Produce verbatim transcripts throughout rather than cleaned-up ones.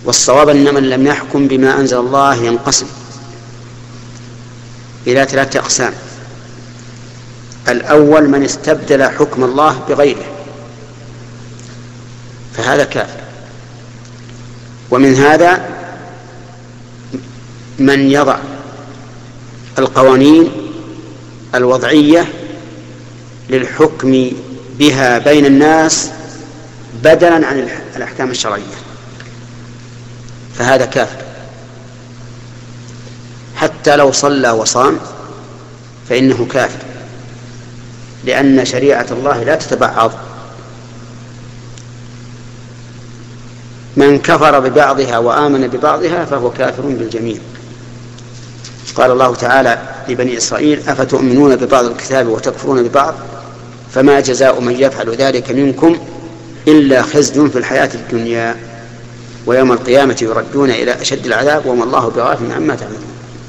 والصواب أن من لم يحكم بما أنزل الله ينقسم إلى ثلاثة أقسام. الأول من استبدل حكم الله بغيره فهذا كافر. ومن هذا من يضع القوانين الوضعية للحكم بها بين الناس بدلا عن الأحكام الشرعية فهذا كافر. حتى لو صلى وصام فإنه كافر، لأن شريعة الله لا تتبعض. من كفر ببعضها وآمن ببعضها فهو كافر بالجميع. قال الله تعالى لبني إسرائيل: أفتؤمنون ببعض الكتاب وتكفرون ببعض فما جزاء من يفعل ذلك منكم إلا خزي في الحياة الدنيا ويوم القيامة يردون إلى أشد العذاب وما الله بغافل عما تعملون.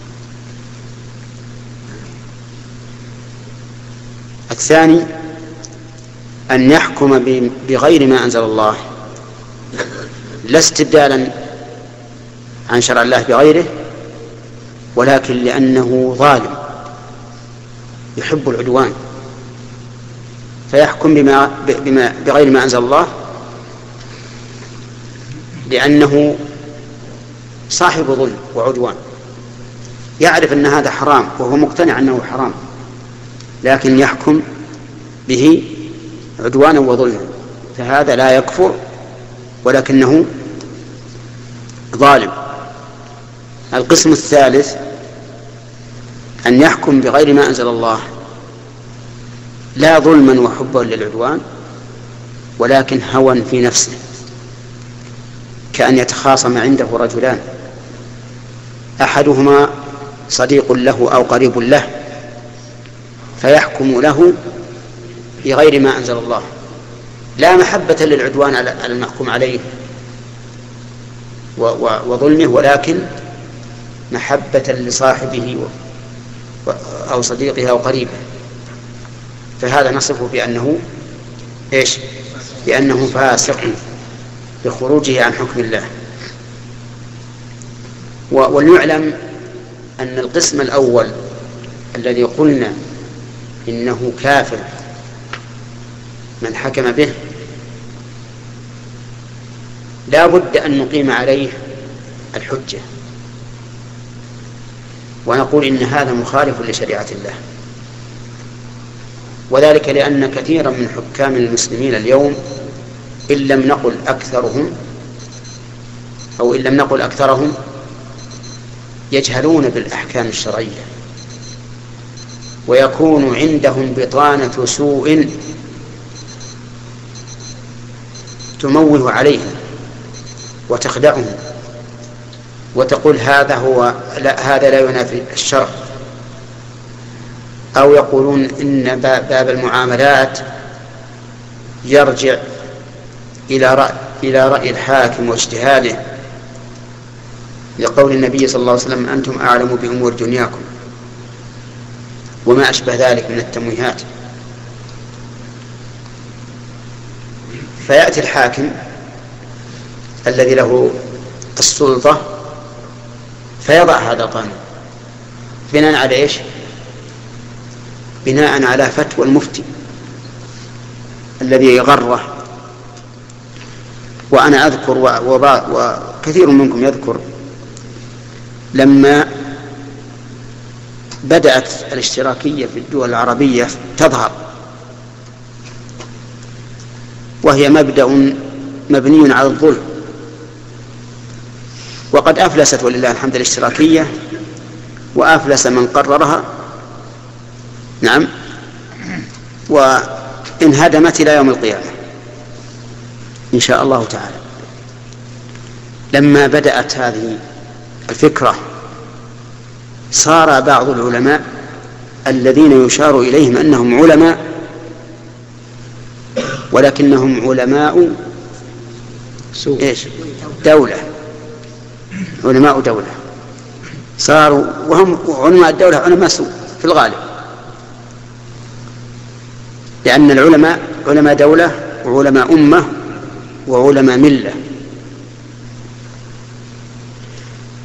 الثاني أن يحكم بغير ما أنزل الله، لا استبدالا عن شرع الله بغيره، ولكن لأنه ظالم يحب العدوان فيحكم بما بما بغير ما أنزل الله لأنه صاحب ظلم وعدوان، يعرف أن هذا حرام وهو مقتنع أنه حرام، لكن يحكم به عدوانا وظلما، فهذا لا يكفر ولكنه ظالم. القسم الثالث أن يحكم بغير ما أنزل الله لا ظلما وحبا للعدوان ولكن هوى في نفسه، كأن يتخاصم عنده رجلان أحدهما صديق له أو قريب له فيحكم له بغير ما أنزل الله، لا محبة للعدوان على المحكوم عليه وظلمه، ولكن محبة لصاحبه أو صديقه أو قريبه، فهذا نصفه بأنه إيش؟ بأنه فاسق بخروجه عن حكم الله. وليعلم أن القسم الأول الذي قلنا إنه كافر من حكم به لا بد أن نقيم عليه الحجة ونقول إن هذا مخالف لشريعة الله، وذلك لأن كثيرا من حكام المسلمين اليوم إن لم نقل أكثرهم أو إن لم نقل أكثرهم يجهلون بالأحكام الشرعية ويكون عندهم بطانة سوء تموه عليهم وتخدعهم وتقول هذا هو لا هذا لا ينافي الشرع، أو يقولون إن باب المعاملات يرجع إلى رأي, إلى رأي الحاكم واجتهاده، لقول النبي صلى الله عليه وسلم: أنتم أعلم بأمور دنياكم، وما أشبه ذلك من التمويهات. فيأتي الحاكم الذي له السلطة فيضع هذا القانون بناء على إيش؟ بناء على فتوى المفتي الذي يغره. وأنا أذكر وكثير منكم يذكر لما بدأت الاشتراكية في الدول العربية تظهر، وهي مبدأ مبني على الظلم، وقد أفلست ولله الحمد الاشتراكية، وأفلس من قررها، نعم، وانهدمت إلى يوم القيامة إن شاء الله تعالى. لما بدأت هذه الفكرة صار بعض العلماء الذين يشار إليهم أنهم علماء ولكنهم علماء إيش؟ دولة، علماء دولة، صاروا وهم علماء الدولة علماء سوء في الغالب، لأن العلماء علماء دولة وعلماء أمة وعلماء ملة،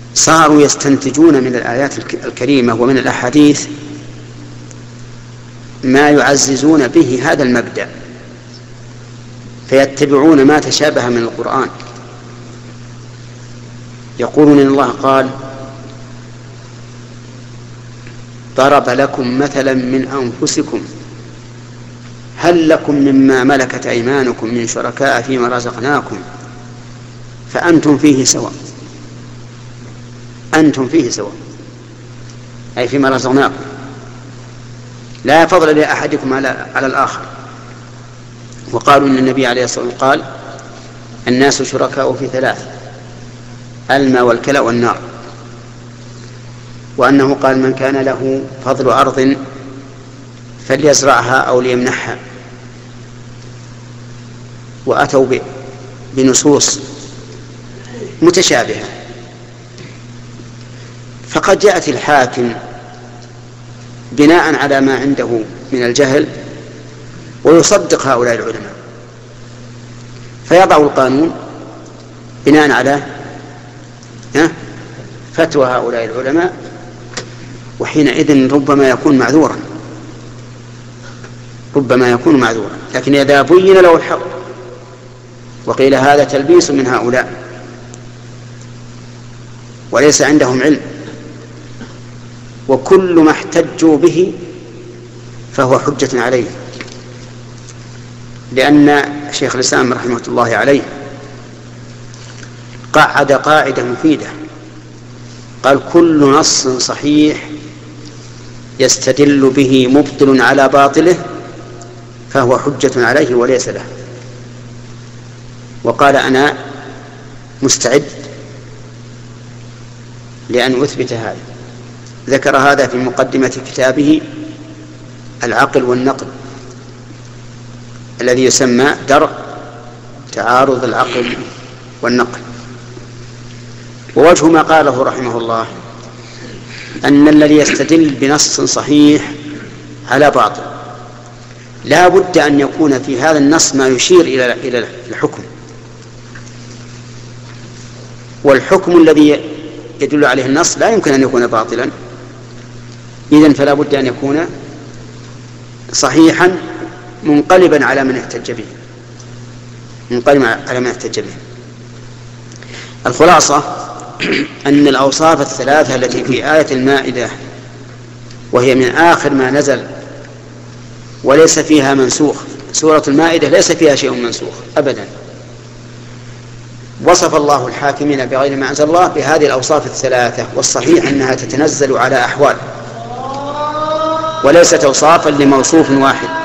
صاروا يستنتجون من الآيات الكريمة ومن الأحاديث ما يعززون به هذا المبدأ، فيتبعون ما تشابه من القرآن. يقولون إن الله قال ضرب لكم مثلا من أنفسكم هل لكم مما ملكت أيمانكم من شركاء فيما رزقناكم فأنتم فيه سواء. أنتم فيه سواء أي فيما رزقناكم، لا فضل لأحدكم على على الآخر. وقالوا إن النبي عليه الصلاة والسلام قال الناس شركاء في ثلاث: الماء والكلى والنار. وأنه قال من كان له فضل أرض فليزرعها أو ليمنحها. وأتوا بنصوص متشابهة. فقد جاءت الحاكم بناء على ما عنده من الجهل ويصدق هؤلاء العلماء، فيضع القانون بناء على فتوى هؤلاء العلماء، وحينئذ ربما يكون معذورا ربما يكون معذورا لكن إذا بين له الحق وقيل هذا تلبيس من هؤلاء وليس عندهم علم وكل ما احتجوا به فهو حجة عليه، لأن شيخ الإسلام رحمه الله عليه قعد قاعدة مفيدة، قال كل نص صحيح يستدل به مبطل على باطله فهو حجة عليه وليس له. وقال أنا مستعد لأن أثبت هذا. ذكر هذا في مقدمة كتابه العقل والنقل الذي يسمى درء تعارض العقل والنقل. ووجه ما قاله رحمه الله أن الذي يستدل بنص صحيح على باطل لا بد أن يكون في هذا النص ما يشير إلى الحكم، والحكم الذي يدل عليه النص لا يمكن أن يكون باطلا، إذن فلا بد أن يكون صحيحا منقلبا على من احتج به منقلبا على من احتج به. الخلاصة أن الأوصاف الثلاثة التي في آية المائدة وهي من آخر ما نزل وليس فيها منسوخ، سورة المائدة ليس فيها شيء منسوخ أبدا، وصف الله الحاكمين بغير ما أنزل الله بهذه الأوصاف الثلاثة، والصحيح أنها تتنزل على أحوال وليست أوصافا لموصوف واحد.